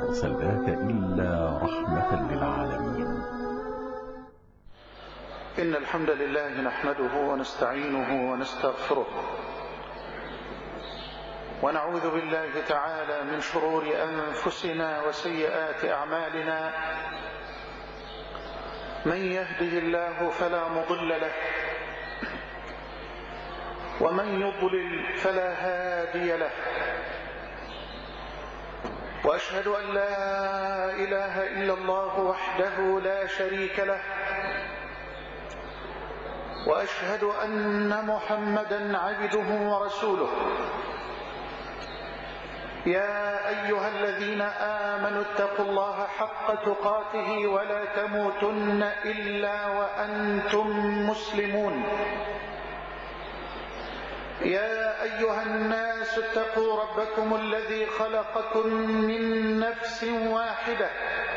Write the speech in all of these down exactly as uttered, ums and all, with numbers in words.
أرسلناك إلا رحمة للعالمين. إن الحمد لله نحمده ونستعينه ونستغفره، ونعوذ بالله تعالى من شرور أنفسنا وسيئات أعمالنا. من يهده الله فلا مضل له، ومن يضلل فلا هادي له. وأشهد أن لا إله إلا الله وحده لا شريك له، وأشهد أن محمدا عبده ورسوله. يا أيها الذين آمنوا اتقوا الله حق تقاته ولا تموتن إلا وأنتم مسلمون. يا أيها الناس اتقوا ربكم الذي خلقكم من نفس واحدة،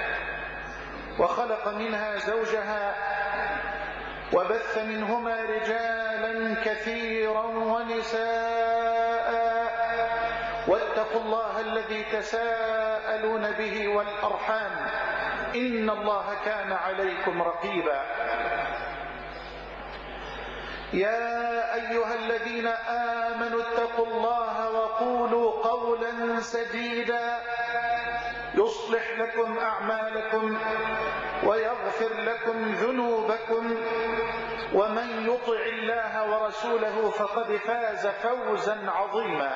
وخلق منها زوجها، وبث منهما رجالا كثيرا ونساء. واتقوا الله الذي تساءلون به والأرحام، إن الله كان عليكم رقيبا. يا أيها الذين آمنوا اتقوا الله وقولوا قولا سديدا يصلح لكم أعمالكم ويغفر لكم ذنوبكم، ومن يطع الله ورسوله فقد فاز فوزا عظيما.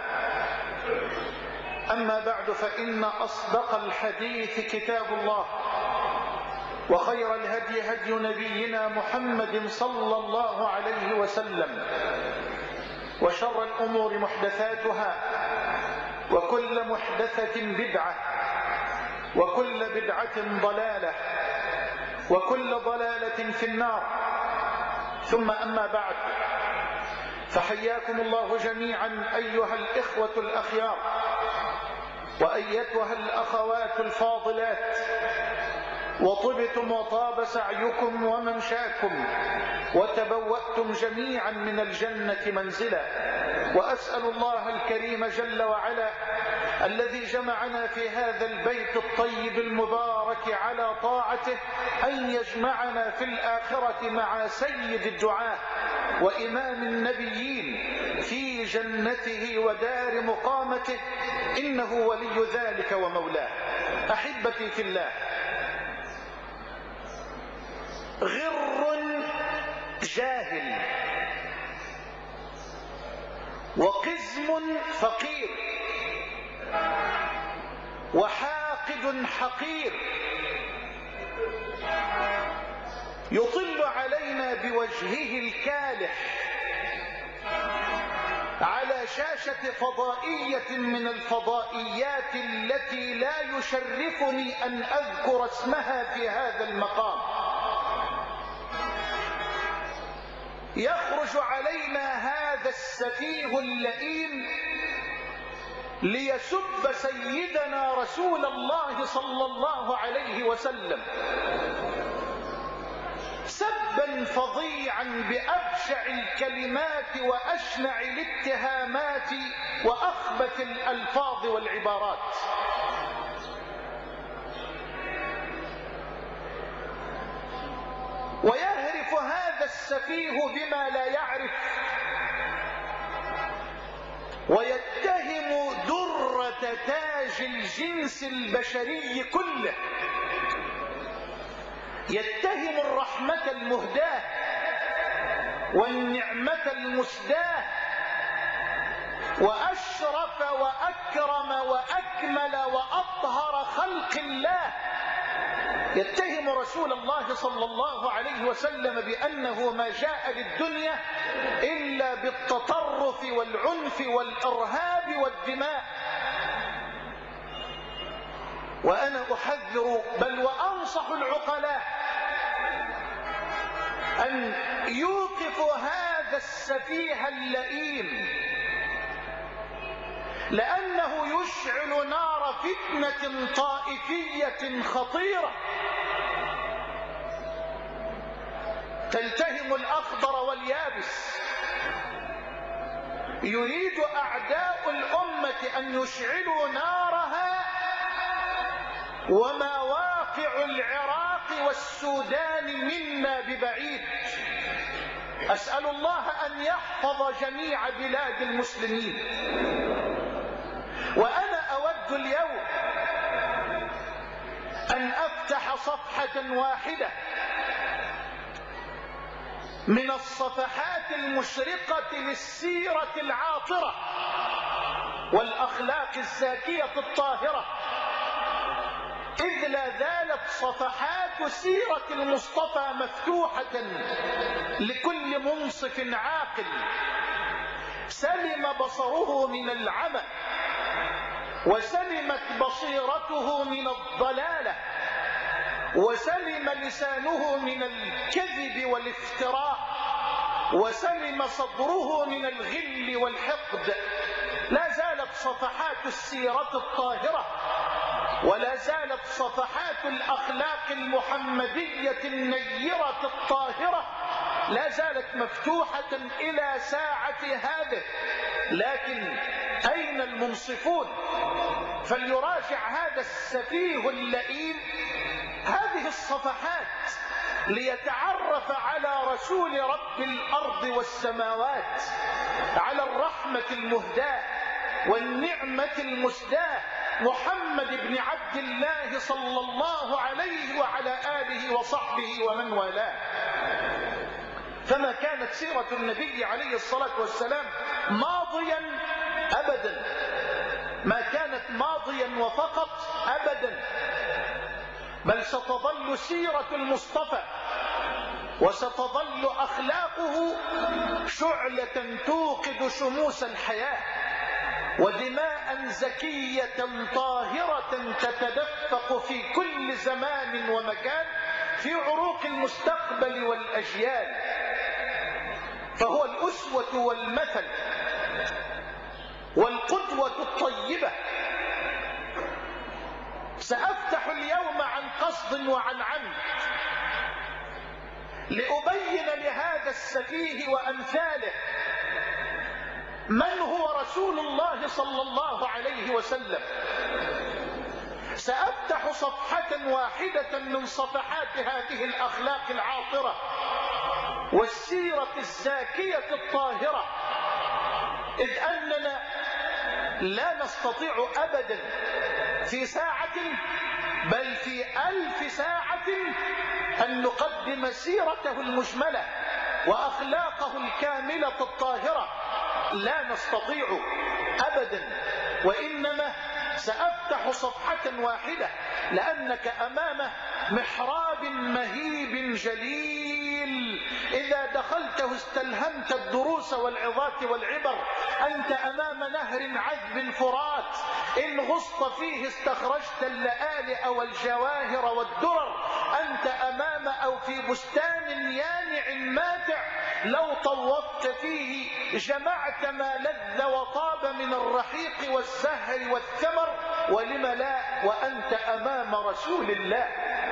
أما بعد، فإن أصدق الحديث كتاب الله، وخير الهدي هدي نبينا محمد صلى الله عليه وسلم، وشر الأمور محدثاتها، وكل محدثة بدعة، وكل بدعة ضلالة، وكل ضلالة في النار. ثم أما بعد، فحياكم الله جميعا أيها الإخوة الأخيار، وأيتها الأخوات الفاضلات، وطبتم وطاب سعيكم وممشاكم، وتبوأتم جميعا من الجنة منزلا. وأسأل الله الكريم جل وعلا الذي جمعنا في هذا البيت الطيب المبارك على طاعته أن يجمعنا في الآخرة مع سيد الدعاة وإمام النبيين في جنته ودار مقامته، إنه ولي ذلك ومولاه. أحبتي في الله، غر جاهل، وقزم فقير، وحاقد حقير يطل علينا بوجهه الكالح على شاشة فضائية من الفضائيات التي لا يشرفني أن أذكر اسمها في هذا المقام. يخرج علينا هذا السفيه اللئيم ليسب سيدنا رسول الله صلى الله عليه وسلم سبا فظيعا بأبشع الكلمات وأشنع الاتهامات وأخبث الألفاظ والعبارات. ويهرف هذا السفيه بما لا يعرف، ويتهم درة تاج الجنس البشري كله، يتهم الرحمة المهداة والنعمة المسداة وأشرف وأكرم وأكمل وأطهر خلق الله، يتهم رسول الله صلى الله عليه وسلم بأنه ما جاء للدنيا إلا بالتطرف والعنف والإرهاب والدماء. وأنا أحذر بل وأنصح العقلاء أن يوقفوا هذا السفيه اللئيم، لأنه يشعل نار فتنة طائفية خطيرة تلتهم الأخضر واليابس. يريد أعداء الأمة أن يشعلوا نارها وما واقع العراق والسودان منا ببعيد. أسأل الله أن يحفظ جميع بلاد المسلمين. وأنا أود اليوم أن أفتح صفحة واحدة من الصفحات المشرقة للسيرة العاطرة والأخلاق الزاكية الطاهرة، إذ لا زالت صفحات سيرة المصطفى مفتوحة لكل منصف عاقل سلم بصره من العمى وسلمت بصيرته من الضلالة وسلم لسانه من الكذب والافتراء وسلم صدره من الغل والحقد. لا زالت صفحات السيرة الطاهرة ولا زالت صفحات الأخلاق المحمدية النيرة الطاهرة لا زالت مفتوحة إلى ساعة هذه. لكن أين المنصفون؟ فليراجع هذا السفيه اللئيم هذه الصفحات ليتعرف على رسول رب الأرض والسماوات، على الرحمة المهداة والنعمة المسداة، محمد بن عبد الله صلى الله عليه وعلى آله وصحبه ومن والاه. فما كانت سيرة النبي عليه الصلاة والسلام ماضيا أبدا، ما كانت ماضيا وفقط أبدا، بل ستظل سيرة المصطفى وستظل أخلاقه شعلة توقد شموس الحياة ودماء زكية طاهرة تتدفق في كل زمان ومكان في عروق المستقبل والأجيال. فهو الأسوة والمثل والقدوة الطيبة. سأفتح اليوم عن قصد وعن عمد لأبين لهذا السفيه وأمثاله من هو رسول الله صلى الله عليه وسلم. سأفتح صفحة واحدة من صفحات هذه الأخلاق العاطرة والسيرة الزاكية الطاهرة، إذ أننا لا نستطيع أبدا في ساعة بل في ألف ساعة أن نقدم سيرته المجملة وأخلاقه الكاملة الطاهرة، لا نستطيع أبدا. وإنما سأفتح صفحة واحدة لأنك أمام محراب مهيب جليل، إذا دخلته استلهمت الدروس والعظات والعبر. أنت أمام نهر عذب فرات، إن غصت فيه استخرجت اللآلئ والجواهر والدرر. أنت أمام أو في بستان يانع ماتع، لو طوفت فيه جمعت ما لذ وطاب من الرحيق والزهر والثمر، ولم لا وأنت أمام رسول الله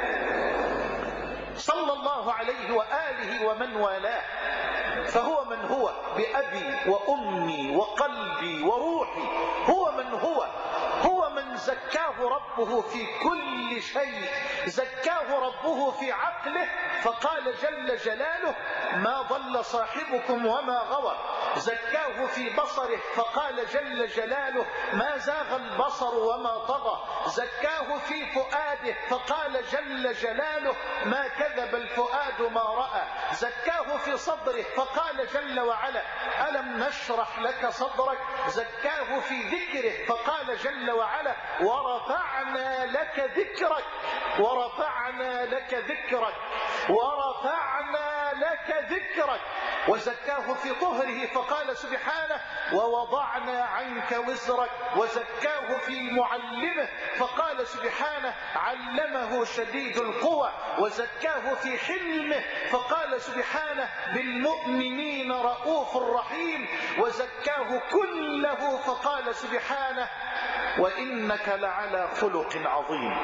صلى الله عليه وآله ومن والاه. فهو من هو بأبي وأمي وقلبي وروحي، هو من هو هو من زكاه ربه في كل شيء. زكاه ربه في عقله فقال جل جلاله ما ضل صاحبكم وما غوى. زكاه في بصره فقال جل جلاله ما زاغ البصر وما طغى. زكاه في فؤاده فقال جل جلاله ما كذب الفؤاد ما رأى. زكاه في صدره فقال جل وعلا ألم نشرح لك صدرك. زكاه في ذكره فقال جل وعلا ورفعنا لك ذكرك ورفعنا لك ذكرك ورفعنا لك ذكرك. وزكاه في طهره فقال سبحانه ووضعنا عنك وزرك. وزكاه في معلمه فقال سبحانه علمه شديد القوى. وزكاه في حلمه فقال سبحانه بالمؤمنين رؤوف رحيم. وزكاه كله فقال سبحانه وإنك لعلى خلق عظيم.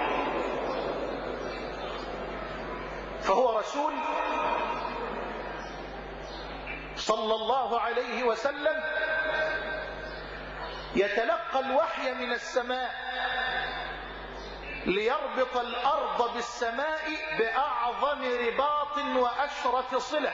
فهو رسول صلى الله عليه وسلم يتلقى الوحي من السماء ليربط الأرض بالسماء بأعظم رباط وأشرة صلة،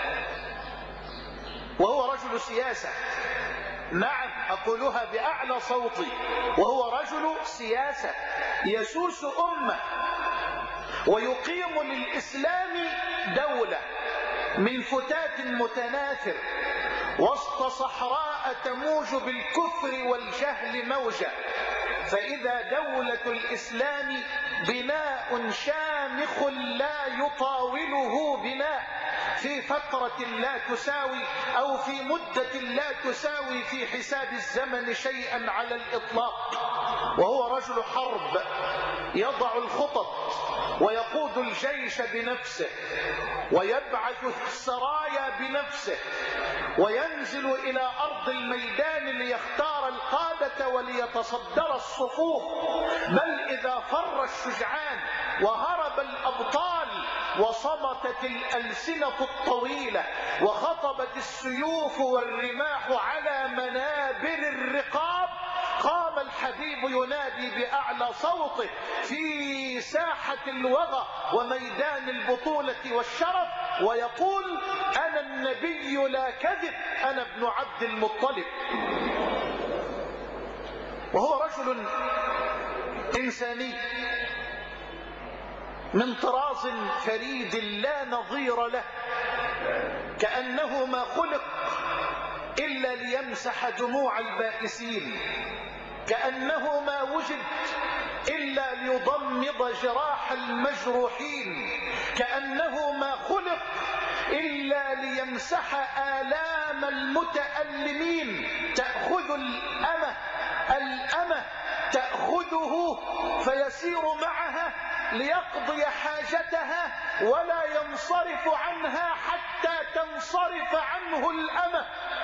وهو رجل سياسة. نعم أقولها بأعلى صوتي، وهو رجل سياسة يسوس أمة ويقيم للإسلام دولة من فتات متناثر وسط صحراء تموج بالكفر والجهل موجة. فإذا دولة الإسلام بناء شامخ لا يطاوله بناء في فترة لا تساوي أو في مدة لا تساوي في حساب الزمن شيئا على الإطلاق، وهو رجل حرب يضع الخطط ويقود الجيش بنفسه ويبعث السرايا بنفسه وينزل إلى أرض الميدان ليختار القادة وليتصدر الصفوف، بل إذا فر الشجعان وهرب الأبطال وصمتت الألسنة الطويلة وخطبت السيوف والرماح على منابر الرقاب، قام الحبيب ينادي بأعلى صوته في ساحة الوغى وميدان البطولة والشرف ويقول: أنا النبي لا كذب، أنا ابن عبد المطلب. وهو رجل إنساني من طراز فريد لا نظير له، كأنه ما خلق إلا ليمسح دموع البائسين، كأنه ما وجد إلا ليضمد جراح المجروحين، كأنه ما خلق إلا ليمسح آلام المتألمين. تأخذ الأمة الأمة تأخذه فيسير معها ليقضي حاجتها ولا ينصرف عنها حتى تنصرف عنه الأمة.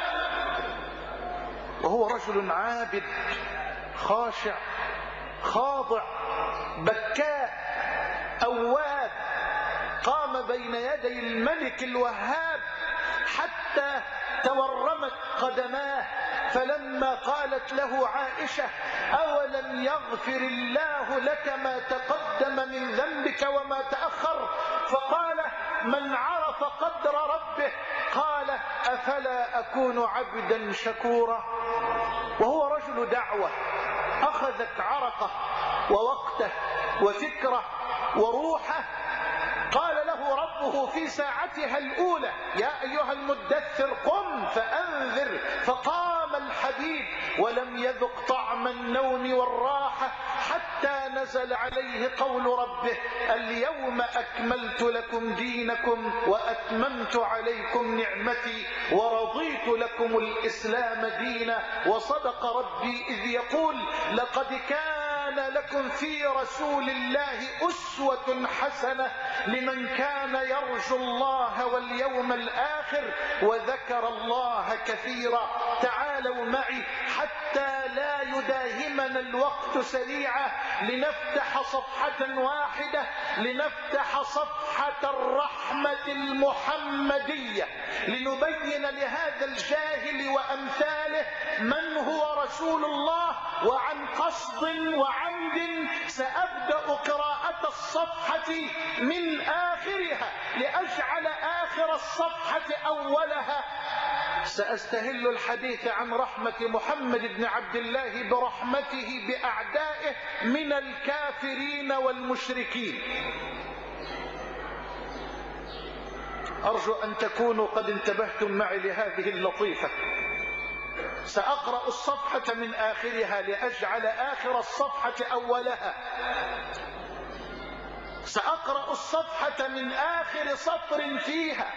وهو رجل عابد خاشع خاضع بكاء أواب، قام بين يدي الملك الوهاب حتى تورمت قدماه، فلما قالت له عائشة: أولم يغفر الله لك ما تقدم من ذنبك وما تأخر؟ فقال: من عرف قدر ربه قال: أفلا أكون عبدا شكورا. وهو رجل دعوة أخذت عرقه ووقته وفكره وروحه. قال له ربه في ساعتها الأولى: يا أيها المدثر قم فأنذر. فقام الحبيب ولم يذق طعم النوم والراحة حتى نزل عليه قول ربه: اليوم أكملت لكم دينكم وأتممت عليكم نعمتي ورضيت لكم الإسلام دينا. وصدق ربي إذ يقول: لقد كان لكم في رسول الله أسوة حسنة لمن كان يرجو الله واليوم الآخر وذكر الله كثيرا. تعالوا معي حتى لا يداهمنا الوقت سريعا لنفتح صفحة واحدة، لنفتح صفحة الرحمة المحمدية، لنبين لهذا الجاهل وأمثاله من هو رسول الله. وعن قصد وعمد سأبدأ قراءة الصفحة من آخرها لأجعل آخر الصفحة أولها. سأستهل الحديث عن رحمة محمد بن عبد الله برحمته بأعدائه من الكافرين والمشركين. أرجو أن تكونوا قد انتبهتم معي لهذه اللطيفة. سأقرأ الصفحة من آخرها لأجعل آخر الصفحة أولها. سأقرأ الصفحة من آخر سطر فيها.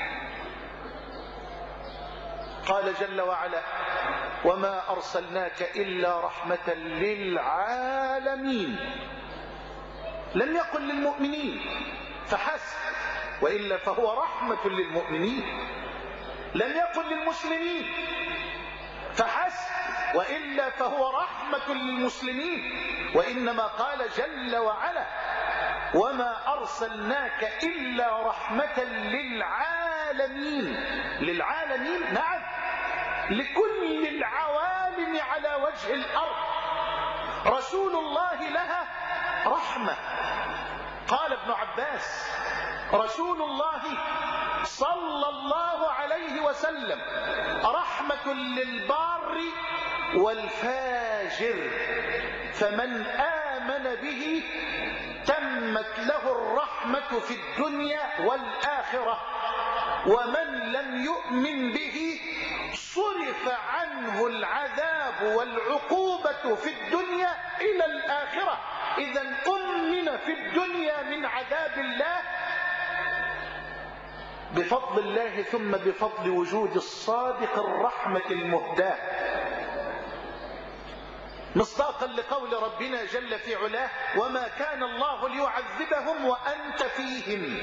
قال جل وعلا: وما أرسلناك إلا رحمة للعالمين. لم يقل للمؤمنين فحسب، وإلا فهو رحمة للمؤمنين. لم يقل للمسلمين فحسب، وإلا فهو رحمة للمسلمين. وإنما قال جل وعلا: وما أرسلناك إلا رحمة للعالمين. للعالمين، نعم، لكل العوالم على وجه الأرض. رسول الله لها رحمة الرحمة. قال ابن عباس: رسول الله صلى الله عليه وسلم رحمة للبار والفاجر، فمن آمن به تمت له الرحمة في الدنيا والآخرة، ومن لم يؤمن به صرف عنه العذاب والعقوبة في الدنيا إلى الآخرة. إذا أمن في الدنيا من عذاب الله بفضل الله، ثم بفضل وجود الصادق الرحمة المهداة، مصداقا لقول ربنا جل في علاه: وما كان الله ليعذبهم وأنت فيهم.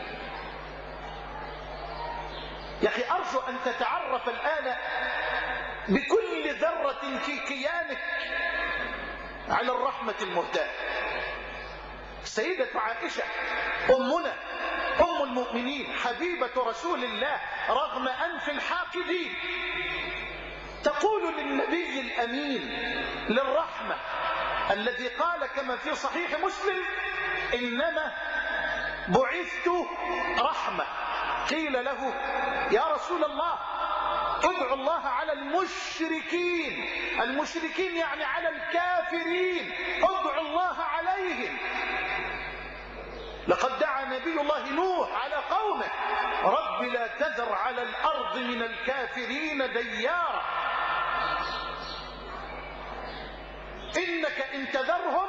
يا أخي أرجو أن تتعرف الآن بكل ذرة في كيانك على الرحمة المهداة. السيدة عائشة أمنا أم المؤمنين حبيبة رسول الله رغم أنف الحاقدين تقول للنبي الأمين للرحمة الذي قال كما في صحيح مسلم: إنما بعثت رحمة. قيل له: يا رسول الله ادعو الله على المشركين. المشركين يعني على الكافرين، ادعو الله عليهم. لقد دعا نبي الله نوح على قومه: رب لا تذر على الأرض من الكافرين ديارا، إنك إن تذرهم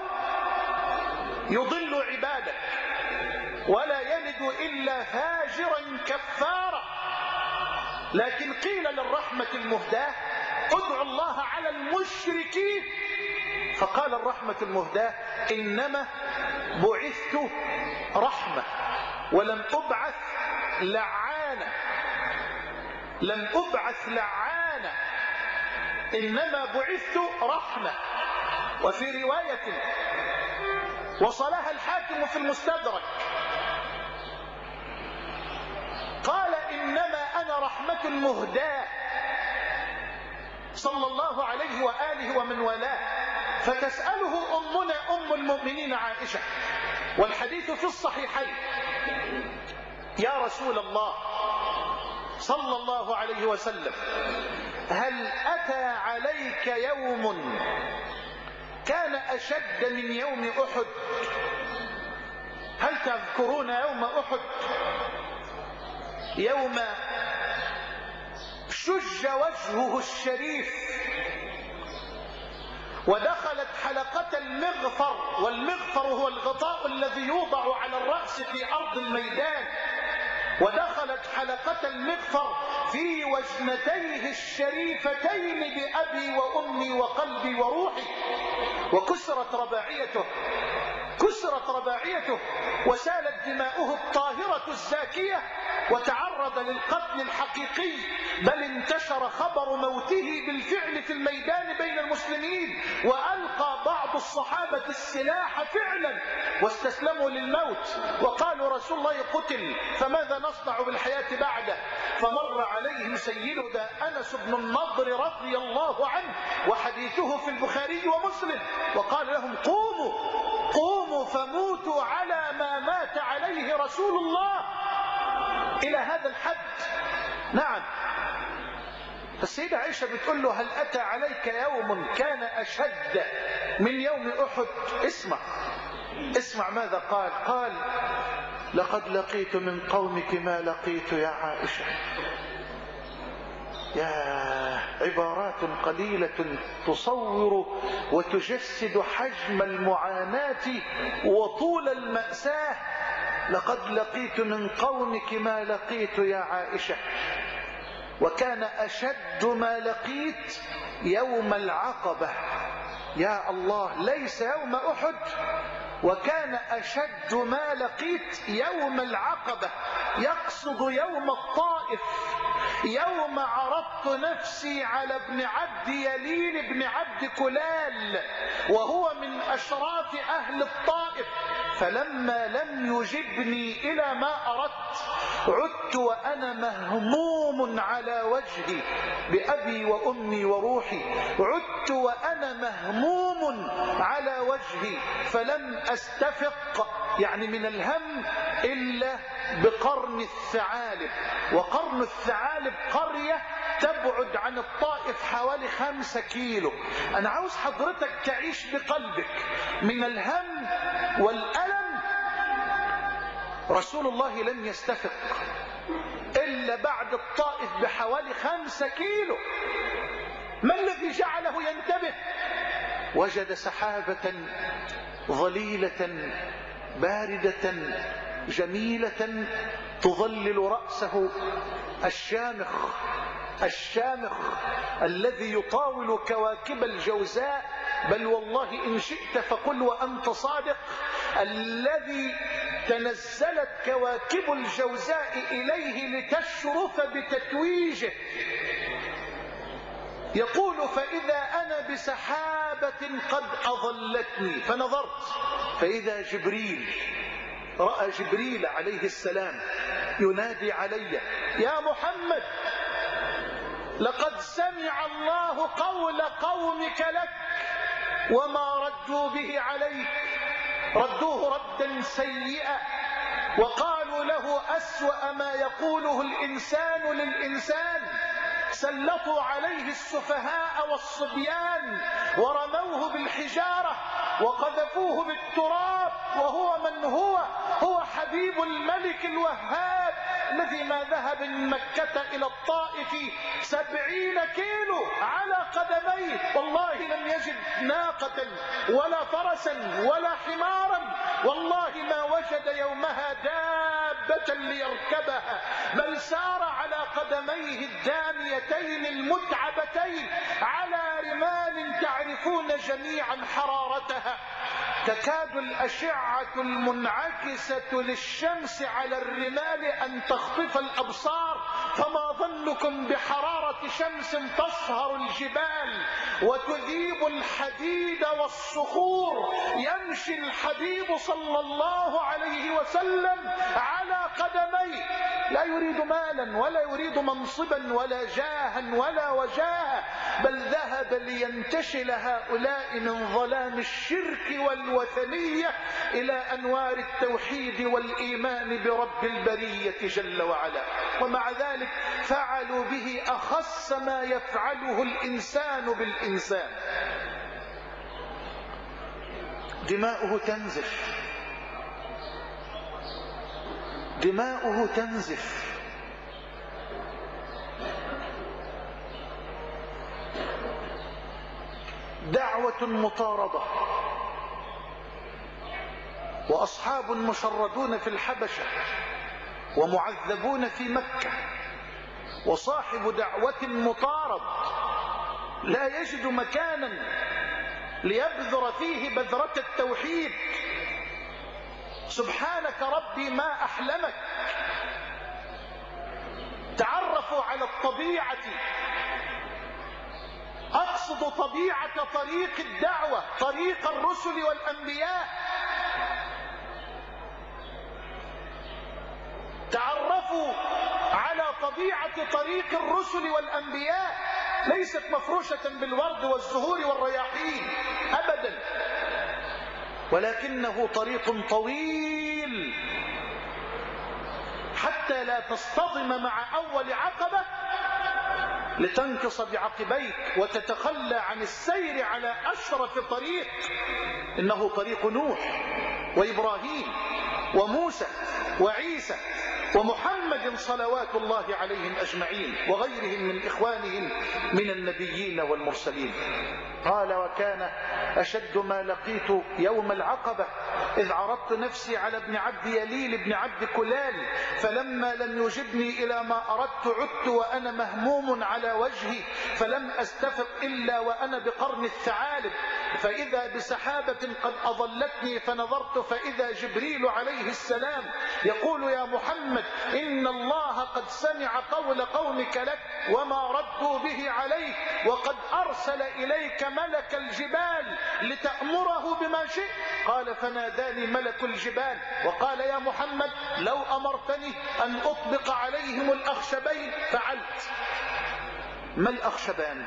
يضل عبادك ولا يلد إلا فاجرا كفارا. لكن قيل للرحمة المهداة: ادعو الله على المشركين. فقال الرحمة المهداة: إنما بعثت رحمة ولم أبعث لعانة، لم أبعث لعانة، إنما بعثت رحمة. وفي رواية وصلها الحاكم في المستدرك قال: إنما أنا رحمة مهداة صلى الله عليه وآله ومن والاه. فتسأله أمنا أم المؤمنين عائشة والحديث في الصحيحين: يا رسول الله صلى الله عليه وسلم، هل أتى عليك يوم كان أشد من يوم أحد؟ هل تذكرون يوم أحد؟ يوم شج وجهه الشريف ودخلت حلقة المغفر، والمغفر هو الغطاء الذي يوضع على الرأس في أرض الميدان، ودخلت حلقة المغفر في وجنتيه الشريفتين بأبي وأمي وقلبي وروحي، وكسرت رباعيته كسرت رباعيته وسالت دماؤه الطاهرة الزاكية، وتعرض للقتل الحقيقي، بل انتشر خبر موته بالفعل في الميدان بين المسلمين، وألقى بعض الصحابة السلاح فعلا واستسلموا للموت وقالوا: رسول الله قتل، فماذا نصنع بالحياة بعده؟ فمر عليهم سيدنا أنس بن النضر رضي الله عنه وحديثه في البخاري ومسلم، وقال لهم: قوموا قوموا فموتوا على ما مات عليه رسول الله. إلى هذا الحد. نعم، السيدة عائشة بتقول له: هل أتى عليك يوم كان أشد من يوم أحد؟ اسمع اسمع ماذا قال. قال: لقد لقيت من قومك ما لقيت يا عائشة. يا عبارات قليلة تصور وتجسد حجم المعاناة وطول المأساة. لقد لقيت من قومك ما لقيت يا عائشة، وكان أشد ما لقيت يوم العقبة. يا الله، ليس يوم أحد، وكان أشد ما لقيت يوم العقبة، يقصد يوم الطائف، يوم عرضت نفسي على ابن عبد يلين بن عبد كلال وهو من أشراف أهل الطائف، فلما لم يجبني إلى ما أردت عدت وأنا مهموم على وجهي بأبي وأمي وروحي، عدت وأنا مهموم على وجهي فلم أستفق يعني من الهم إلا بقرن الثعالب. وقرن الثعالب قرية تبعد عن الطائف حوالي خمسة كيلو. أنا عاوز حضرتك تعيش بقلبك من الهم والألم. رسول الله لم يستفق إلا بعد الطائف بحوالي خمسة كيلو. ما الذي جعله ينتبه؟ وجد سحابة ظليلة باردة جميلة تظلل رأسه الشامخ الشامخ الذي يطاول كواكب الجوزاء، بل والله إن شئت فقل وأنت صادق، الذي تنزلت كواكب الجوزاء إليه لتشرف بتتويجه. يقول فإذا أنا بسحابة قد أظلتني فنظرت فإذا جبريل، رأى جبريل عليه السلام ينادي علي يا محمد لقد سمع الله قول قومك لك وما ردوا به عليك، ردوه ردا سيئا وقالوا له أسوأ ما يقوله الإنسان للإنسان، سلطوا عليه السفهاء والصبيان ورموه بالحجارة وقذفوه بالتراب، وهو من هو؟ هو حبيب الملك الوهاب الذي ما ذهب من مكة إلى الطائف سبعين كيلو على قدميه، والله لم يجد ناقة ولا فرسا ولا حمارا، والله ما وجد يومها دابة ليركبها، بل سار على قدميه الداميتين المتعبتين على رمال تعرفون جميعا حرارتها، تكاد الأشعة المنعكسة للشمس على الرمال أن تخطف الأبصار، فما ظنكم بحرارة شمس تصهر الجبال وتذيب الحديد والصخور. يمشي الحبيب صلى الله عليه وسلم على قدميه، لا يريد مالا ولا يريد منصبا ولا جاها ولا وجاها، بل ذهب لينتشل هؤلاء من ظلام الشرك والوثنية إلى أنوار التوحيد والإيمان برب البرية جل وعلا. ومع ذلك فعلوا به أخص ما يفعله الإنسان بالإنسان. دماؤه تنزف، دماؤه تنزف. دعوة مطاردة، وأصحاب مشردون في الحبشة ومعذبون في مكة، وصاحب دعوة مطارد لا يجد مكانا ليبذر فيه بذرة التوحيد. سبحانك ربي ما أحلمك. تعرفوا على الطبيعة، أقصد طبيعة طريق الدعوة، طريق الرسل والأنبياء. تعرفوا على طبيعة طريق الرسل والأنبياء، ليست مفروشة بالورد والزهور والرياحين أبدا، ولكنه طريق طويل حتى لا تصطدم مع أول عقبة لتنكص بعقبيك وتتخلى عن السير على أشرف طريق. إنه طريق نوح وإبراهيم وموسى وعيسى ومحمد صلوات الله عليهم أجمعين وغيرهم من إخوانهم من النبيين والمرسلين. قال وكان أشد ما لقيت يوم العقبة إذ عرضت نفسي على ابن عبد يليل بن عبد كلال، فلما لم يجبني إلى ما أردت عدت وأنا مهموم على وجهي فلم أستفق إلا وأنا بقرن الثعالب، فإذا بسحابة قد أظلتني فنظرت فإذا جبريل عليه السلام يقول يا محمد إن الله قد سمع قول قومك لك وما ردوا به عليك، وقد أرسل إليك ملك الجبال لتأمره بما شئت؟ قال فناداني ملك الجبال وقال يا محمد لو أمرتني أن أطبق عليهم الأخشبين فعلت. ما الأخشبان؟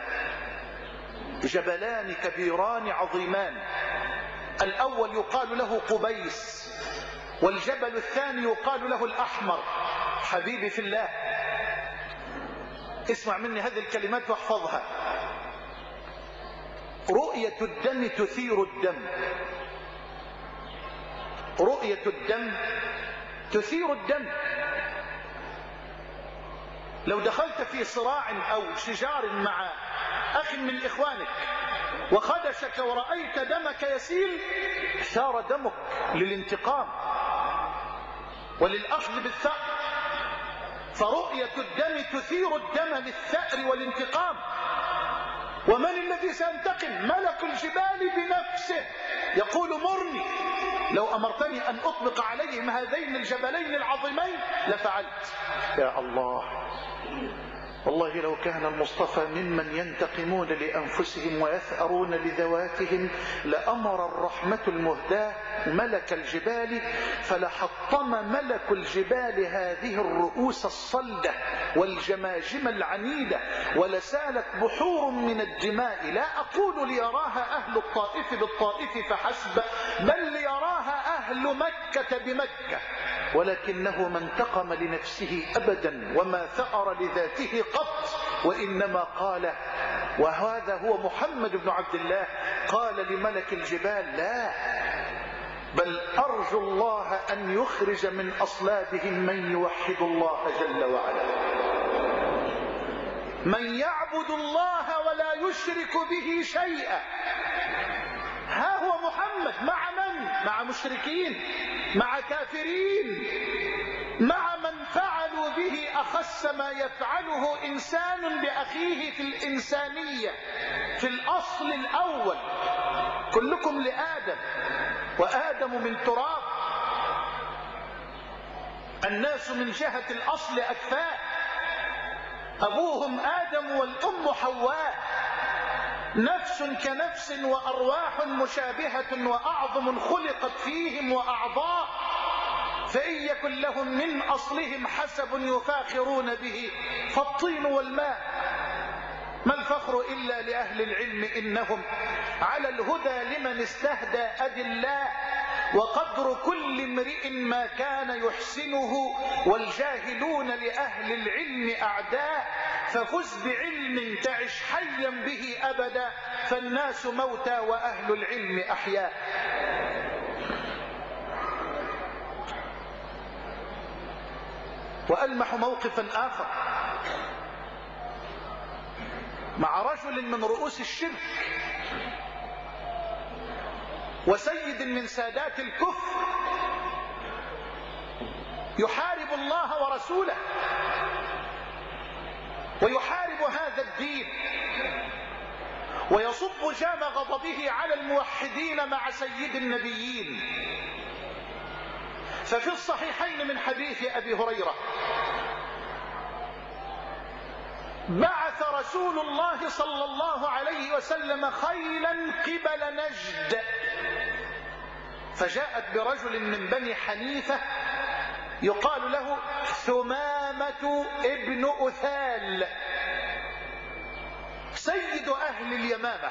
جبلان كبيران عظيمان، الأول يقال له قبيس، والجبل الثاني يقال له الأحمر. حبيبي في الله، اسمع مني هذه الكلمات واحفظها. رؤية الدم تثير الدم، رؤية الدم تثير الدم. لو دخلت في صراع أو شجار مع أخ من إخوانك وخدشك ورأيت دمك يسيل، ثار دمك للانتقام وللأخذ بالثأر. فرؤية الدم تثير الدم للثأر والانتقام. ومن الذي سينتقم؟ ملك الجبال بنفسه يقول مرني، لو أمرتني أن أطبق عليهم هذين الجبلين العظيمين لفعلت. يا الله، والله لو كان المصطفى ممن ينتقمون لأنفسهم ويثأرون لذواتهم لأمر الرحمة المهداة ملك الجبال فلحطم ملك الجبال هذه الرؤوس الصلدة والجماجم العنيدة ولسالت بحور من الدماء. لا أقول ليراها أهل الطائف بالطائف فحسب، بل ليراها أهل مكة بمكة، ولكنه ما انتقم لنفسه أبدا وما ثأر لذاته قط، وإنما قال، وهذا هو محمد بن عبد الله، قال لملك الجبال لا، بل أرجو الله أن يخرج من أصلابهم من يوحد الله جل وعلا، من يعبد الله ولا يشرك به شيئا. ها هو محمد مع من؟ مع مشركين، مع كافرين، مع من فعلوا به أخس ما يفعله إنسان بأخيه في الإنسانية في الأصل الأول. كلكم لآدم وآدم من تراب، الناس من جهة الأصل أكفاء، أبوهم آدم والأم حواء، نفس كنفس وأرواح مشابهة وأعظم خلقت فيهم وأعضاء، فإن يكن لهم من أصلهم حسب يفاخرون به فالطين والماء. ما الفخر إلا لأهل العلم إنهم على الهدى لمن استهدى أدلاء، وقدر كل امرئ ما كان يحسنه، والجاهلون لأهل العلم أعداء، ففز بعلم تعش حيا به أبدا، فالناس موتى وأهل العلم أحياء. وألمح موقفا آخر مع رجل من رؤوس الشرك وسيد من سادات الكفر يحارب الله ورسوله ويحارب هذا الدين ويصب جام غضبه على الموحدين مع سيد النبيين. ففي الصحيحين من حديث أبي هريرة بعث رسول الله صلى الله عليه وسلم خيلا قبل نجد، فجاءت برجل من بني حنيفة يقال له ثمامة ابن أثال سيد أهل اليمامة.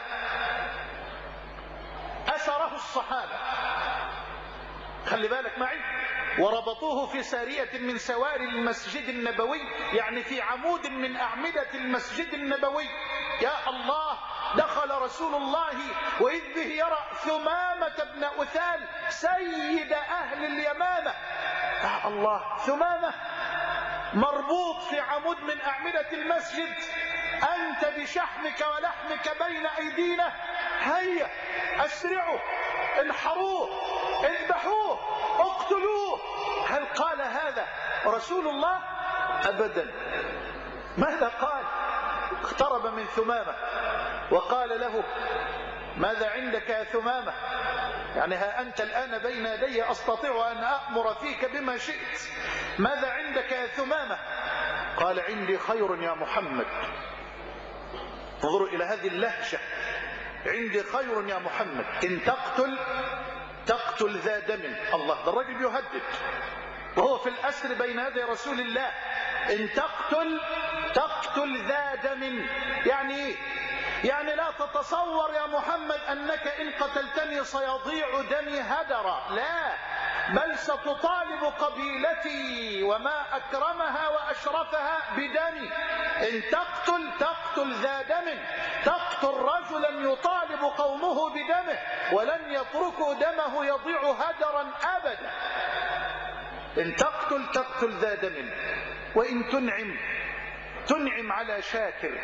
أسره الصحابة، خلي بالك معي، وربطوه في سارية من سواري المسجد النبوي، يعني في عمود من أعمدة المسجد النبوي. يا الله، دخل رسول الله وإذ به يرى ثمامة بن أثال سيد أهل اليمامة. يا الله، ثمامة مربوط في عمود من أعمدة المسجد، أنت بشحمك ولحمك بين أيدينا، هيا أسرعوا، انحروه، اذبحوه، اقتلوه. هل قال هذا رسول الله؟ أبدا. ماذا قال؟ اقترب من ثمامة وقال له ماذا عندك يا ثمامة؟ يعني ها أنت الآن بين يدي أستطيع أن أأمر فيك بما شئت، ماذا عندك يا ثمامة؟ قال عندي خير يا محمد. انظروا إلى هذه اللهجة عندي خير يا محمد، إن تقتل تقتل ذا دم. الله، ده الراجل بيهدد وهو في الأسر بين يدي رسول الله. إن تقتل تقتل ذا دم، يعني إيه؟ يعني لا تتصور يا محمد أنك إن قتلتني سيضيع دمي هدرا، لا، بل ستطالب قبيلتي وما أكرمها وأشرفها بدمي. إن تقتل تقتل ذا دم، تقتل رجلا يطالب قومه بدمه ولن يتركوا دمه يضيع هدرا أبدا. إن تقتل تقتل ذا دم، وإن تنعم تنعم على شاكر.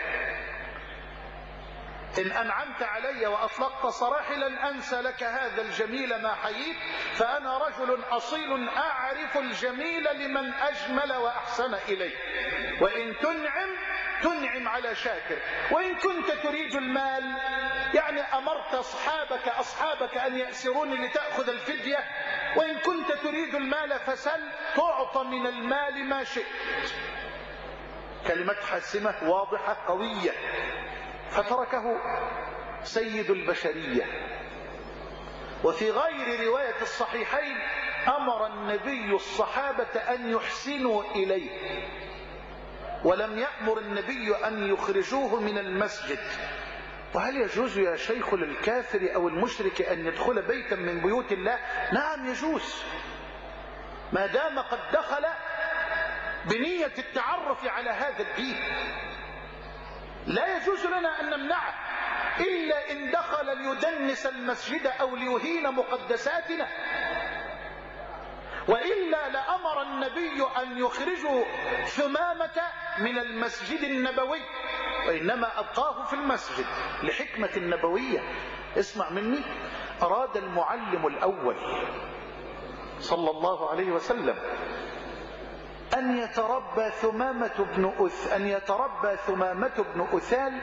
إن أنعمت علي وأطلقت سراحي لن أنسى لك هذا الجميل ما حييت، فأنا رجل أصيل أعرف الجميل لمن أجمل وأحسن إليه. وإن تنعم تنعم على شاكر. وإن كنت تريد المال، يعني أمرت أصحابك أصحابك أن يأسروني لتأخذ الفدية، وإن كنت تريد المال فسل تعطى من المال ما شئت. كلمات حاسمة واضحة قوية. فتركه سيد البشرية. وفي غير رواية الصحيحين أمر النبي الصحابة أن يحسنوا إليه، ولم يأمر النبي أن يخرجوه من المسجد. وهل يجوز يا شيخ للكافر أو المشرك أن يدخل بيتا من بيوت الله؟ نعم يجوز، ما دام قد دخل بنية التعرف على هذا الدين. لا يجوز لنا أن نمنعه إلا إن دخل ليدنس المسجد أو ليهين مقدساتنا، وإلا لأمر النبي أن يخرجوا ثمامة من المسجد النبوي، وإنما أبقاه في المسجد لحكمة نبوية. اسمع مني، أراد المعلم الأول صلى الله عليه وسلم أن يتربى ثمامة بن أث أن يتربى ثمامة بن أثال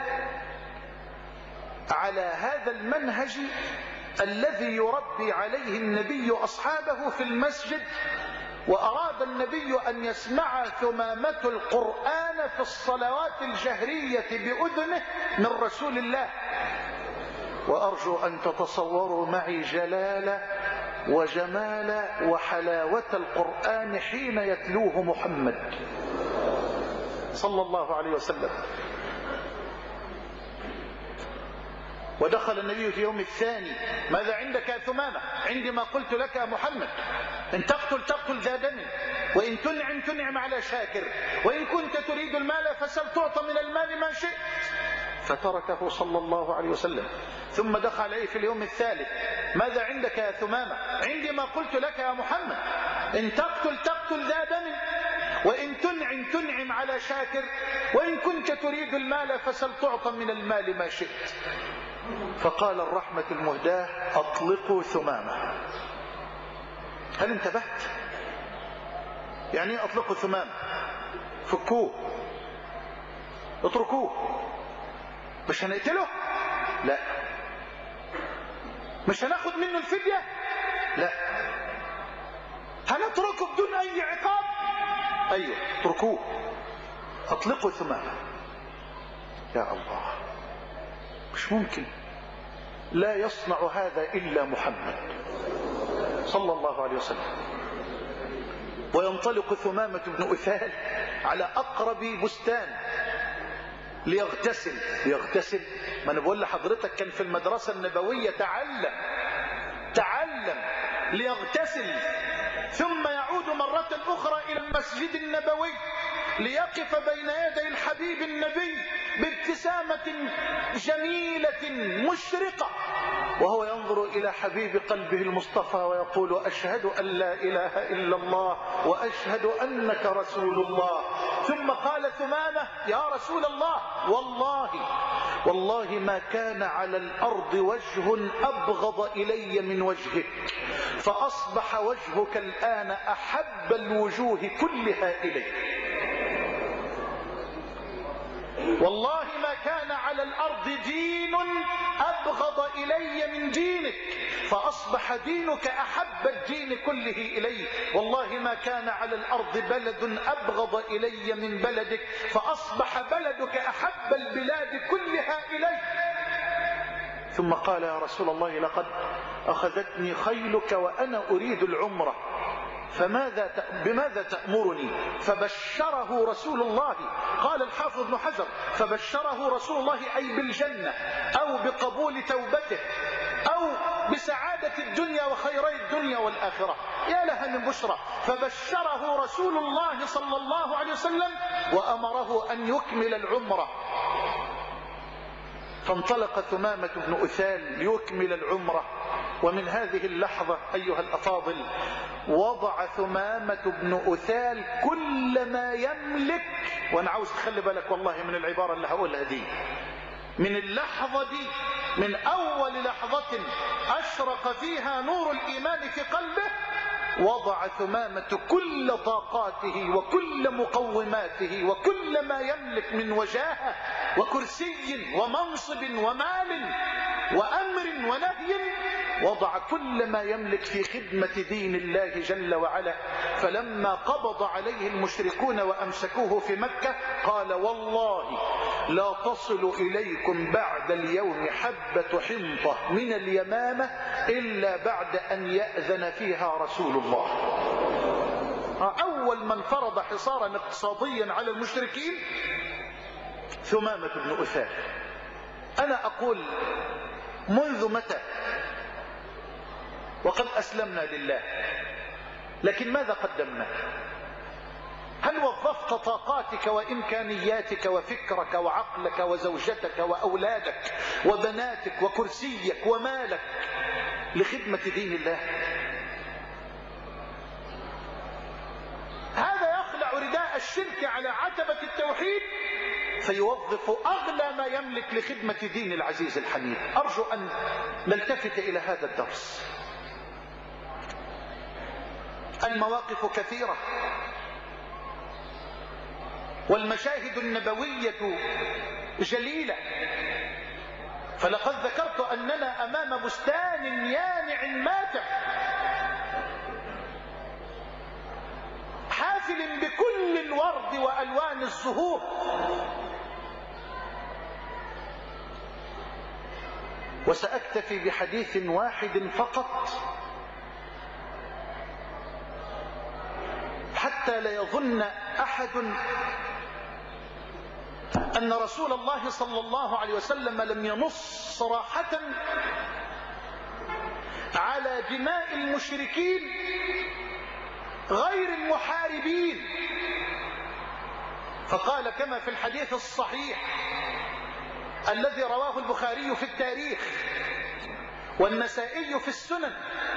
على هذا المنهج الذي يربي عليه النبي أصحابه في المسجد. وأراد النبي أن يسمع ثمامة القرآن في الصلوات الجهرية بأذنه من رسول الله. وأرجو أن تتصوروا معي جلال وجمال وحلاوة القرآن حين يتلوه محمد صلى الله عليه وسلم. ودخل النبي في يوم الثاني: ماذا عندك يا ثمامة؟ عندي ما قلت لك يا محمد، إن تقتل تقتل ذا دم، وإن تنعم تنعم على شاكر، وإن كنت تريد المال فسل تعطى من المال ما شئت. فتركه صلى الله عليه وسلم. ثم دخل عليه في اليوم الثالث: ماذا عندك يا ثمامة؟ عندي ما قلت لك يا محمد، إن تقتل تقتل ذا دم، وإن تنعم تنعم على شاكر، وإن كنت تريد المال فسل تعطى من المال ما شئت. فقال الرحمة المهداة: أطلقوا ثمامة. هل انتبهت؟ يعني ايه أطلقوا ثمامة؟ فكوه، اتركوه. مش هنقتله؟ لا. مش هناخد منه الفدية؟ لا. هنتركه بدون أي عقاب؟ أيوه، اتركوه، أطلقوا ثمامة. يا الله، مش ممكن. لا يصنع هذا إلا محمد صلى الله عليه وسلم. وينطلق ثمامة بن أثال على أقرب بستان ليغتسل. ليغتسل؟ ما أنا بقول لحضرتك كان في المدرسة النبوية، تعلم تعلم ليغتسل، ثم يعود مرة أخرى إلى المسجد النبوي ليقف بين يدي الحبيب النبي بابتسامة جميلة مشرقة، وهو ينظر إلى حبيب قلبه المصطفى ويقول: أشهد أن لا إله إلا الله وأشهد أنك رسول الله. ثم قال ثمامة: يا رسول الله، والله والله ما كان على الأرض وجه أبغض إلي من وجهك، فأصبح وجهك الآن أحب الوجوه كلها إلي. والله ما كان على الأرض دين أبغض إلي من دينك، فأصبح دينك أحب الدين كله إلي. والله ما كان على الأرض بلد أبغض إلي من بلدك، فأصبح بلدك أحب البلاد كلها إلي. ثم قال يا رسول الله لقد أخذتني خيلك وأنا أريد العمرة فماذا بماذا تأمرني؟ فبشره رسول الله. قال الحافظ ابن حجر فبشره رسول الله أي بالجنة أو بقبول توبته أو بسعادة الدنيا وخيري الدنيا والآخرة. يا لها من بشرى. فبشره رسول الله صلى الله عليه وسلم وأمره أن يكمل العمرة. فانطلق ثمامة بن أثال ليكمل العمرة. ومن هذه اللحظة أيها الأفاضل وضع ثمامة بن أثال كل ما يملك. وأنا عاوز تخلي بالك والله من العبارة اللي هقولها دي. من اللحظة دي، من أول لحظة أشرق فيها نور الإيمان في قلبه، وضع ثمامة كل طاقاته وكل مقوماته وكل ما يملك من وجاهة وكرسي ومنصب ومال وأمر ونهي، وضع كل ما يملك في خدمة دين الله جل وعلا. فلما قبض عليه المشركون وأمسكوه في مكة قال والله لا تصل إليكم بعد اليوم حبة حنطة من اليمامة إلا بعد أن يأذن فيها رسول الله. أول من فرض حصارا اقتصاديا على المشركين ثمامة بن أثال. أنا أقول منذ متى وقد أسلمنا لله، لكن ماذا قدمنا؟ هل وظفت طاقاتك وإمكانياتك وفكرك وعقلك وزوجتك وأولادك وبناتك وكرسيك ومالك لخدمة دين الله؟ هذا يخلع رداء الشرك على عتبة التوحيد فيوظف أغلى ما يملك لخدمة دين العزيز الحميد. أرجو أن نلتفت إلى هذا الدرس. المواقف كثيرة والمشاهد النبوية جليلة، فلقد ذكرت أننا أمام بستان يانع ماتع حافل بكل الورد وألوان الزهور، وسأكتفي بحديث واحد فقط حتى لا يظن أحد أن رسول الله صلى الله عليه وسلم لم ينص صراحة على دماء المشركين غير المحاربين، فقال كما في الحديث الصحيح الذي رواه البخاري في التاريخ والنسائي في السنن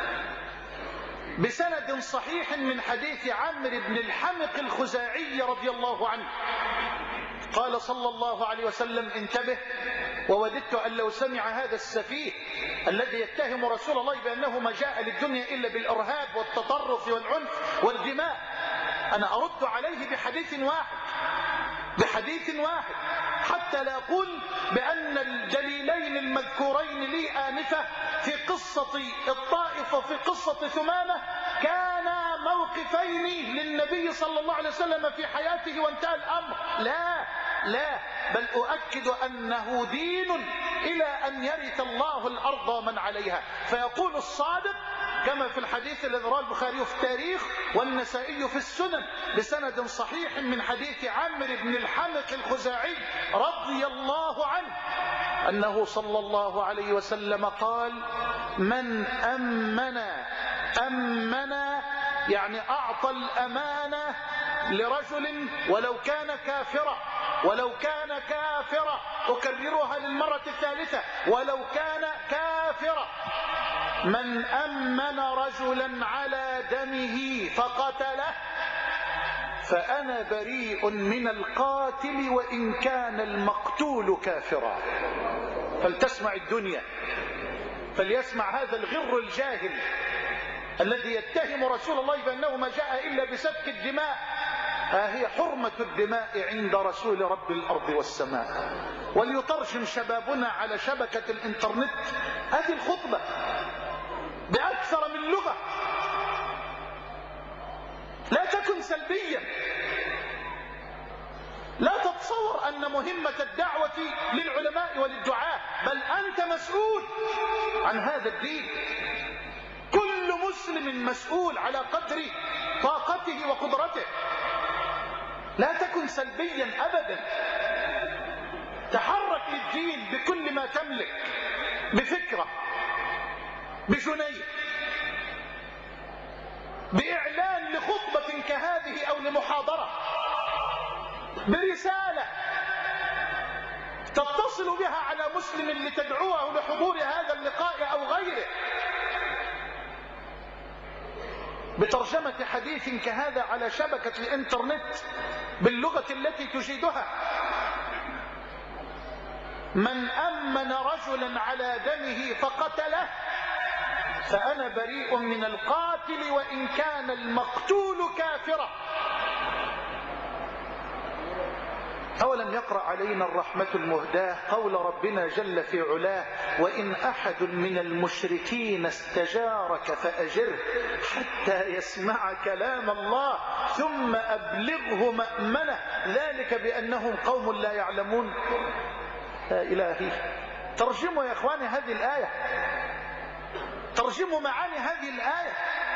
بسند صحيح من حديث عمرو بن الحمق الخزاعي رضي الله عنه، قال صلى الله عليه وسلم انتبه، ووددت أن لو سمع هذا السفيه الذي يتهم رسول الله بأنه ما جاء للدنيا إلا بالإرهاب والتطرف والعنف والدماء، أنا أرد عليه بحديث واحد بحديث واحد حتى لا أقول بأن الدليلين المذكورين لي آنفة في قصة الطائف وفي قصة ثمامة كانا موقفين للنبي صلى الله عليه وسلم في حياته وانتهى الأمر. لا لا بل أؤكد أنه دين إلى أن يرث الله الأرض ومن عليها. فيقول الصادق كما في الحديث الذي رواه البخاري في التاريخ والنسائي في السنن بسند صحيح من حديث عمرو بن الحمق الخزاعي رضي الله عنه أنه صلى الله عليه وسلم قال من أمن أمن يعني أعطى الأمانة لرجل ولو كان كافرا ولو كان كافرا أكررها للمرة الثالثة ولو كان كافرا من أمن رجلا على دمه فقتله فأنا بريء من القاتل وإن كان المقتول كافرا. فلتسمع الدنيا، فليسمع هذا الغر الجاهل الذي يتهم رسول الله بأنه ما جاء إلا بسفك الدماء. ها هي حرمة الدماء عند رسول رب الأرض والسماء. وليترجم شبابنا على شبكة الإنترنت هذه الخطبة بأكثر من لغة. لا تكن سلبيا، لا تتصور أن مهمة الدعوة للعلماء وللدعاة، بل أنت مسؤول عن هذا الدين. كل مسلم مسؤول على قدر طاقته وقدرته. لا تكن سلبيا أبدا، تحرك للدين بكل ما تملك، بفكرة، بجنيه، بإعلان لخطبة كهذه أو لمحاضرة، برسالة تتصل بها على مسلم لتدعوه لحضور هذا اللقاء أو غيره، بترجمة حديث كهذا على شبكة الإنترنت باللغة التي تجيدها. من أمن رجلا على دمه فقتله فأنا بريء من القاتل وإن كان المقتول كافرا. أولم يقرأ علينا الرحمة المهداة قول ربنا جل في علاه: وإن أحد من المشركين استجارك فأجره حتى يسمع كلام الله ثم أبلغه مأمنه ذلك بأنهم قوم لا يعلمون. يا إلهي، ترجموا يا إخواني هذه الآية، ترجموا معاني هذه الآية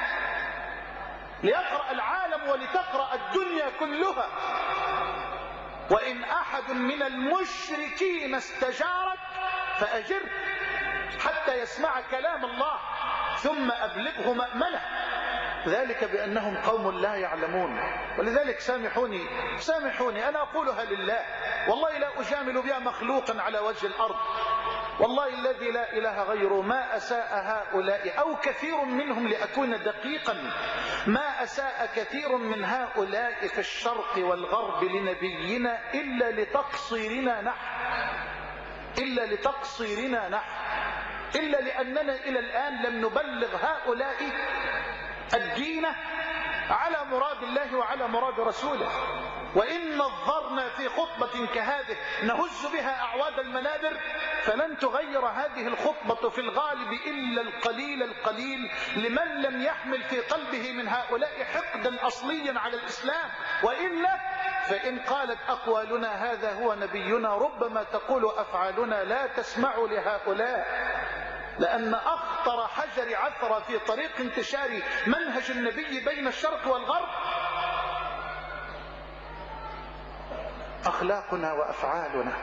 ليقرأ العالم ولتقرأ الدنيا كلها. وإن أحد من المشركين استجارك فأجره حتى يسمع كلام الله ثم أبلغه مأمنه ذلك بأنهم قوم لا يعلمون. ولذلك سامحوني سامحوني أنا أقولها لله، والله لا أجامل بها مخلوقا على وجه الأرض، والله الذي لا إله غيره ما أساء هؤلاء أو كثير منهم، لأكون دقيقا، ما أساء كثير من هؤلاء في الشرق والغرب لنبينا إلا لتقصيرنا نحن، إلا لتقصيرنا نحن، إلا لأننا إلى الآن لم نبلغ هؤلاء الدين على مراد الله وعلى مراد رسوله. وإن نظرنا في خطبة كهذه نهز بها أعواد المنابر فلن تغير هذه الخطبة في الغالب إلا القليل القليل لمن لم يحمل في قلبه من هؤلاء حقدا أصليا على الإسلام. وإلا فإن قالت أقوالنا هذا هو نبينا ربما تقول أفعالنا لا تسمع لهؤلاء، لأن أخطر حجر عثرة في طريق انتشار منهج النبي بين الشرق والغرب أخلاقنا وأفعالنا،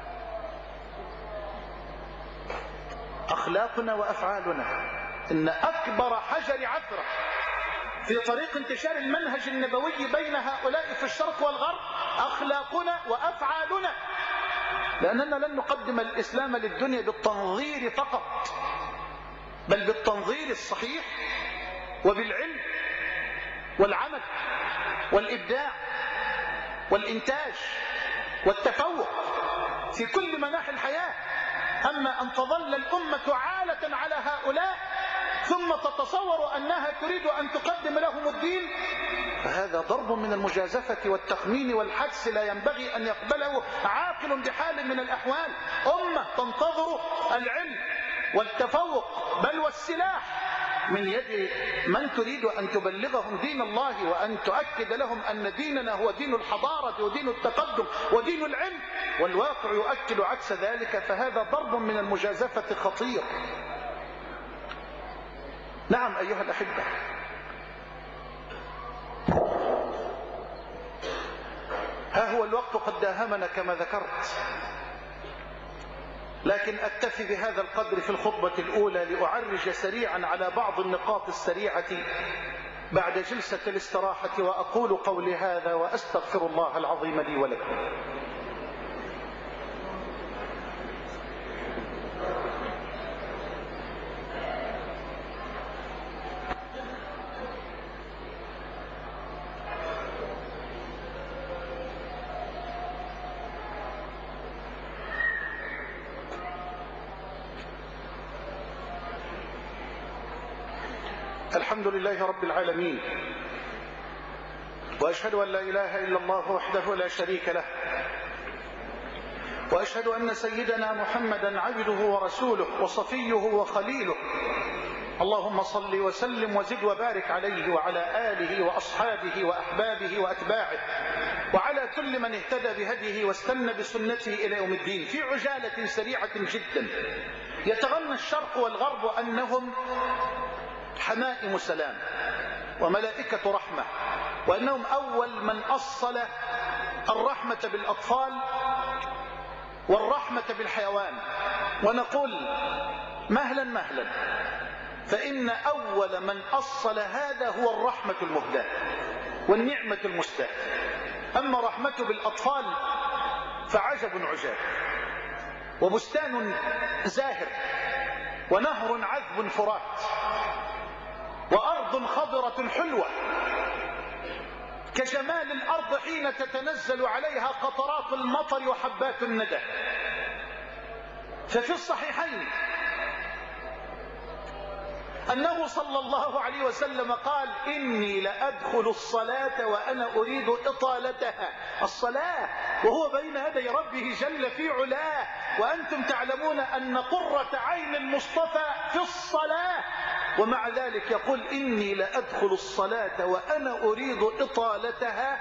أخلاقنا وأفعالنا. إن أكبر حجر عثرة في طريق انتشار المنهج النبوي بين هؤلاء في الشرق والغرب أخلاقنا وأفعالنا، لأننا لن نقدم الإسلام للدنيا بالتنظير فقط، بل بالتنظير الصحيح وبالعلم والعمل والإبداع والإنتاج والتفوق في كل مناحي الحياة. أما أن تظل الأمة عالة على هؤلاء ثم تتصور أنها تريد أن تقدم لهم الدين، فهذا ضرب من المجازفة والتخمين والحدس لا ينبغي أن يقبله عاقل بحال من الأحوال. أمة تنتظر العلم والتفوق بل والسلاح من يد من تريد أن تبلغهم دين الله وأن تؤكد لهم أن ديننا هو دين الحضارة ودين التقدم ودين العلم، والواقع يؤكد عكس ذلك، فهذا ضرب من المجازفة خطير. نعم أيها الأحبة، ها هو الوقت قد داهمنا كما ذكرت، لكن أكتفي بهذا القدر في الخطبة الأولى لأعرج سريعا على بعض النقاط السريعة بعد جلسة الاستراحة، وأقول قولي هذا وأستغفر الله العظيم لي ولكم. الحمد لله رب العالمين، وأشهد أن لا إله إلا الله وحده لا شريك له، وأشهد أن سيدنا محمدا عبده ورسوله وصفيه وخليله، اللهم صل وسلم وزد وبارك عليه وعلى آله وأصحابه وأحبابه وأتباعه وعلى كل من اهتدى بهديه واستنى بسنته إلى يوم الدين. في عجالة سريعة جدا، يتغنى الشرق والغرب أنهم حمائم سلام وملائكة رحمة، وأنهم أول من أصل الرحمة بالأطفال والرحمة بالحيوان. ونقول مهلا مهلا، فإن أول من أصل هذا هو الرحمة المهداة والنعمة المستاة. أما رحمة بالأطفال فعجب عجاب، وبستان زاهر ونهر عذب فرات وأرض خضرة حلوة كجمال الأرض حين تتنزل عليها قطرات المطر وحبات الندى. ففي الصحيحين أنه صلى الله عليه وسلم قال: إني لأدخل الصلاة وأنا أريد إطالتها. الصلاة وهو بين يدي ربه جل في علاه، وأنتم تعلمون أن قرة عين المصطفى في الصلاة، ومع ذلك يقول: إني لأدخل الصلاة وأنا أريد إطالتها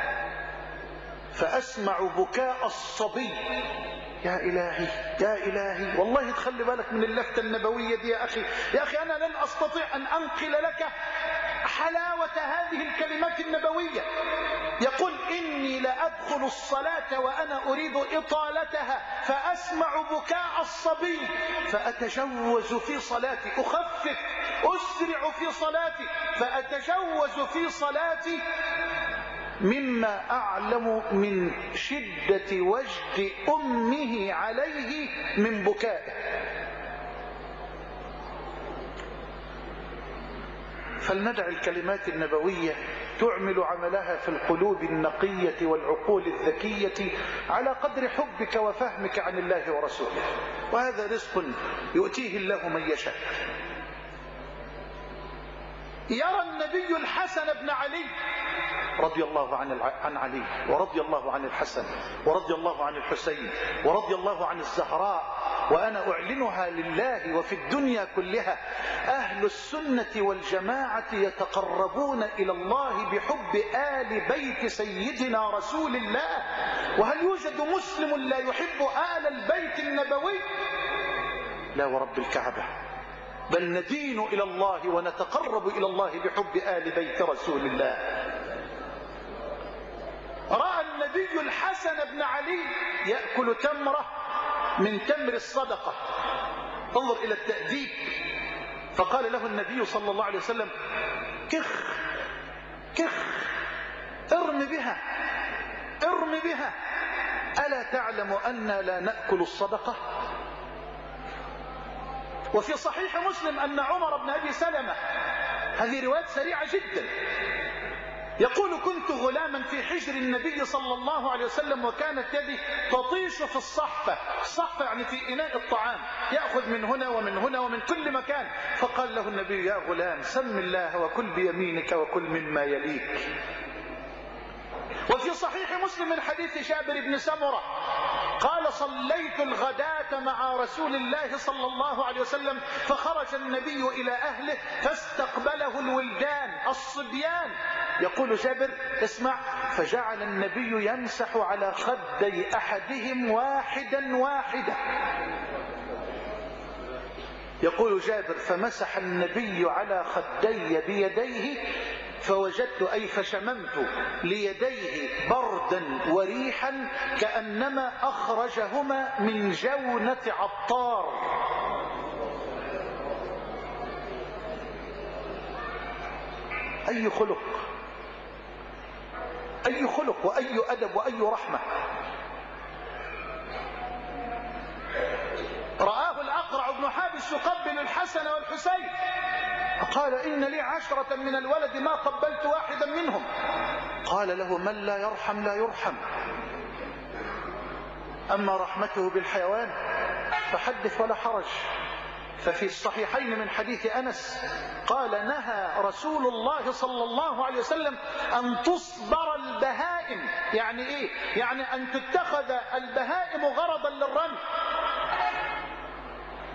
فأسمع بكاء الصبي. يا إلهي يا إلهي، والله تخلي بالك من اللفتة النبوية دي يا أخي. يا أخي أنا لن أستطيع أن أنقل لك حلاوة هذه الكلمات النبوية. يقول: إني لأدخل الصلاة وأنا أريد إطالتها فأسمع بكاء الصبي فأتجوز في صلاتي، أخفف أسرع في صلاتي فأتجوز في صلاتي مما أعلم من شدة وجد أمه عليه من بكائه. فلندع الكلمات النبوية تعمل عملها في القلوب النقية والعقول الذكية على قدر حبك وفهمك عن الله ورسوله، وهذا رزق يؤتيه الله من يشاء. يرى النبي الحسن بن علي رضي الله عن عن علي ورضي الله عن الحسن ورضي الله عن الحسين ورضي الله عن الزهراء، وأنا أعلنها لله وفي الدنيا كلها: أهل السنة والجماعة يتقربون إلى الله بحب آل بيت سيدنا رسول الله. وهل يوجد مسلم لا يحب آل البيت النبوي؟ لا ورب الكعبة، بل ندين إلى الله ونتقرب إلى الله بحب آل بيت رسول الله. رأى النبي الحسن بن علي يأكل تمرة من تمر الصدقة، انظر إلى التأديب. فقال له النبي صلى الله عليه وسلم: كخ كخ، ارم بها ارم بها، ألا تعلم أننا لا نأكل الصدقة؟ وفي صحيح مسلم أن عمر بن أبي سلمة، هذه روايات سريعة جدا، يقول: كنت غلاما في حجر النبي صلى الله عليه وسلم وكانت يدي تطيش في الصحفة. الصحفة يعني في إناء الطعام، يأخذ من هنا ومن هنا ومن كل مكان. فقال له النبي: يا غلام، سم الله وكل بيمينك وكل مما يليك. وفي صحيح مسلم من حديث جابر بن سمرة قال: صليت الغداة مع رسول الله صلى الله عليه وسلم فخرج النبي إلى أهله فاستقبله الولدان الصبيان. يقول جابر: اسمع: فجعل النبي يمسح على خدي أحدهم واحدا واحدا. يقول جابر: فمسح النبي على خدي بيديه فوجدت أي فشممت ليديه بردا وريحا كأنما أخرجهما من جونة عطار. أي خلق، أي خلق وأي أدب وأي رحمة. رآه الأقرع بن حابس يقبل الحسن والحسين فقال: إن لي عشرة من الولد ما قبلت واحدا منهم. قال له: من لا يرحم لا يرحم. أما رحمته بالحيوان فحدث ولا حرج. ففي الصحيحين من حديث أنس قال: نهى رسول الله صلى الله عليه وسلم أن تصبر البهائم. يعني إيه؟ يعني أن تتخذ البهائم غرضا للرمي.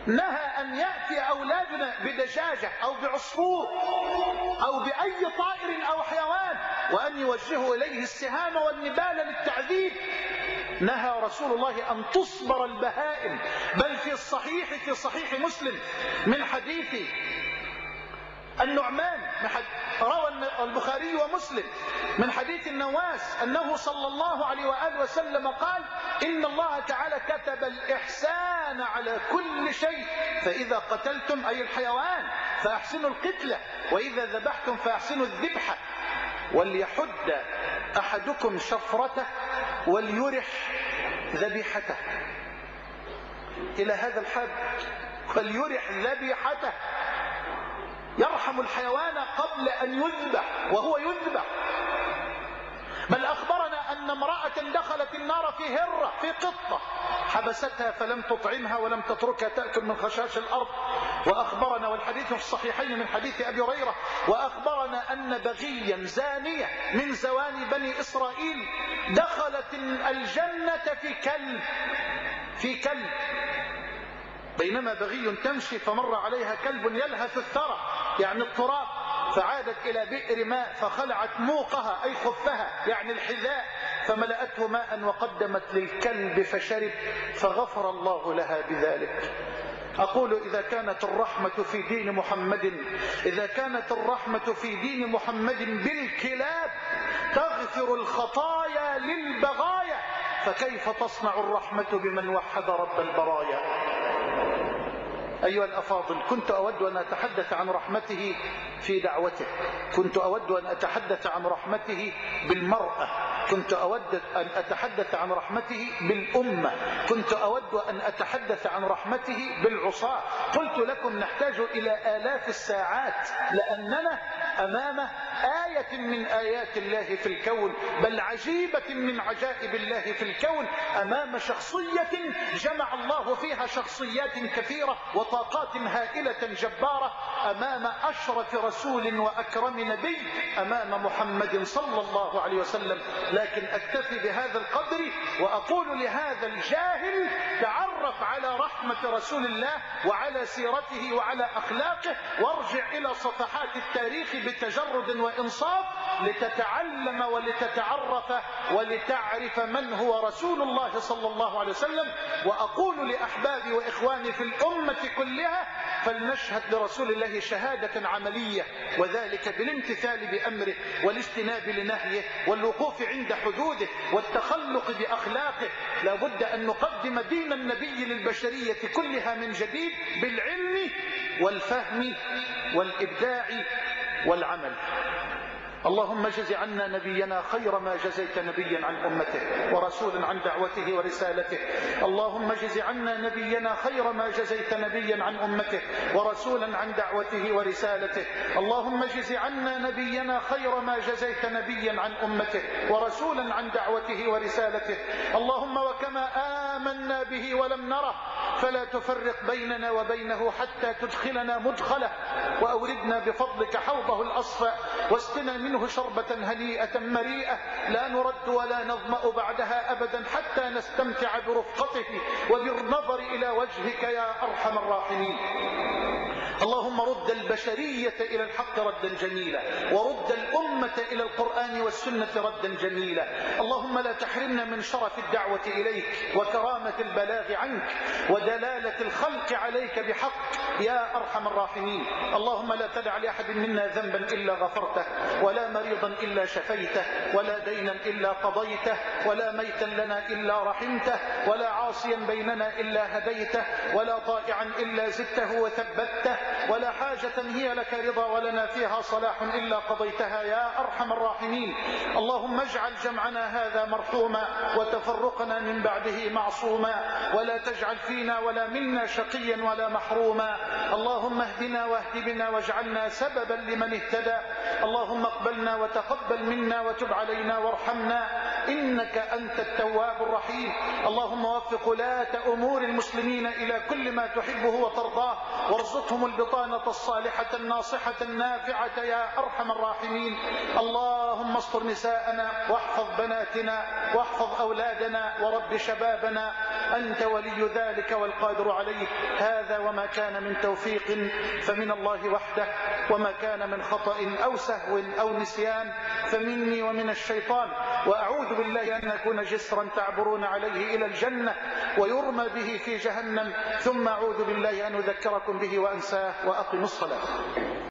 نهى أن يأتي أولادنا بدجاجة أو بعصفور أو بأي طائر أو حيوان وأن يوجهوا إليه السهام والنبال للتعذيب. نهى رسول الله أن تصبر البهائم، بل في الصحيح في صحيح مسلم من حديث النعمان، روى البخاري ومسلم من حديث النواس أنه صلى الله عليه وآله وسلم قال: إن الله تعالى كتب الإحسان على كل شيء، فإذا قتلتم أي الحيوان فأحسنوا القتلة، وإذا ذبحتم فأحسنوا الذبحة، وليحد أحدكم شفرته وليرح ذبيحته. إلى هذا الحد، وليرح ذبيحته، يرحم الحيوان قبل أن يذبح وهو يذبح. بل أخبرنا أن امرأة دخلت النار في هرة، في قطة، حبستها فلم تطعمها ولم تتركها تأكل من خشاش الأرض. وأخبرنا، والحديث في الصحيحين من حديث أبي هريرة، وأخبرنا أن بغيا زانية من زواني بني إسرائيل دخلت الجنة في كلب في كلب بينما بغي تمشي فمر عليها كلب يلهث الثرى يعني التراب، فعادت إلى بئر ماء فخلعت موقها أي خفها يعني الحذاء فملأته ماء وقدمت للكلب فشرب، فغفر الله لها بذلك. أقول إذا كانت الرحمة في دين محمد إذا كانت الرحمة في دين محمد بالكلاب تغفر الخطايا للبغايا، فكيف تصنع الرحمة بمن وحد رب البرايا؟ أيها الأفاضل، كنت أود أن أتحدث عن رحمته في دعوته، كنت أود أن أتحدث عن رحمته بالمرأة، كنت أود أن أتحدث عن رحمته بالأمة، كنت أود أن أتحدث عن رحمته بالعصاة. قلت لكم نحتاج إلى آلاف الساعات، لأننا أمام آية من آيات الله في الكون، بل عجيبة من عجائب الله في الكون، أمام شخصية جمع الله فيها شخصيات كثيرة وطاقات هائلة جبارة، أمام أشرف رسول وأكرم نبي، أمام محمد صلى الله عليه وسلم. لكن أكتفي بهذا القدر وأقول لهذا الجاهل: تعرف على رحمة رسول الله وعلى سيرته وعلى أخلاقه، وارجع إلى صفحات التاريخ بتجرد وإنصاف لتتعلم ولتتعرف ولتعرف من هو رسول الله صلى الله عليه وسلم. وأقول لأحبابي وإخواني في الأمة كلها: فلنشهد لرسول الله شهادة عملية، وذلك بالامتثال بأمره والاجتناب لنهيه والوقوف عند حدوده والتخلق بأخلاقه. لا بد أن نقدم دين النبي للبشرية كلها من جديد بالعلم والفهم والإبداع والعمل. اللهم اجز عنا نبينا خير ما جزيت نبيا عن أمته ورسولا عن دعوته ورسالته. اللهم اجز عنا نبينا خير ما جزيت نبيا عن أمته ورسولا عن دعوته ورسالته. اللهم اجز عنا نبينا خير ما جزيت نبيا عن أمته ورسولا عن دعوته ورسالته. اللهم وكما آمنا به ولم نره فلا تفرق بيننا وبينه حتى تدخلنا مدخله، وأوردنا بفضلك حوضه الأصفى، واسقنا منه شربة هنيئة مريئة لا نرد ولا نظمأ بعدها أبدا حتى نستمتع برفقته وبالنظر إلى وجهك يا أرحم الراحمين. اللهم رد البشرية إلى الحق ردا جميلا، ورد الأمة إلى القرآن والسنة ردا جميلا. اللهم لا تحرمنا من شرف الدعوة إليك وكرامة البلاغ عنك ودلالة الخلق عليك بحق يا أرحم الراحمين. اللهم لا تدع لأحد منا ذنبا إلا غفرته، ولا مريضا إلا شفيته، ولا دينا إلا قضيته، ولا ميتا لنا إلا رحمته، ولا عاصيا بيننا إلا هديته، ولا طائعا إلا زدته وثبته، ولا حاجة هي لك رضا ولنا فيها صلاح إلا قضيتها يا أرحم الراحمين. اللهم اجعل جمعنا هذا مرحوما وتفرقنا من بعده معصوما، ولا تجعل فينا ولا منا شقيا ولا محروما. اللهم اهدنا واهد بنا واجعلنا سببا لمن اهتدى. اللهم اقبلنا وتقبل منا وتب علينا وارحمنا. إنك أنت التواب الرحيم. اللهم وفق ولاة أمور المسلمين إلى كل ما تحبه وترضاه، وارزقهم البطانة الصالحة الناصحة النافعة يا أرحم الراحمين. اللهم استر نساءنا واحفظ بناتنا واحفظ أولادنا ورب شبابنا، أنت ولي ذلك والقادر عليه. هذا وما كان من توفيق فمن الله وحده، وما كان من خطأ أو سهو أو نسيان فمني ومن الشيطان. وأعوذ بالله أن أكون جسرا تعبرون عليه إلى الجنة ويرمى به في جهنم، ثم أعوذ بالله أن أذكركم به وأنساه. وأقم الصلاة.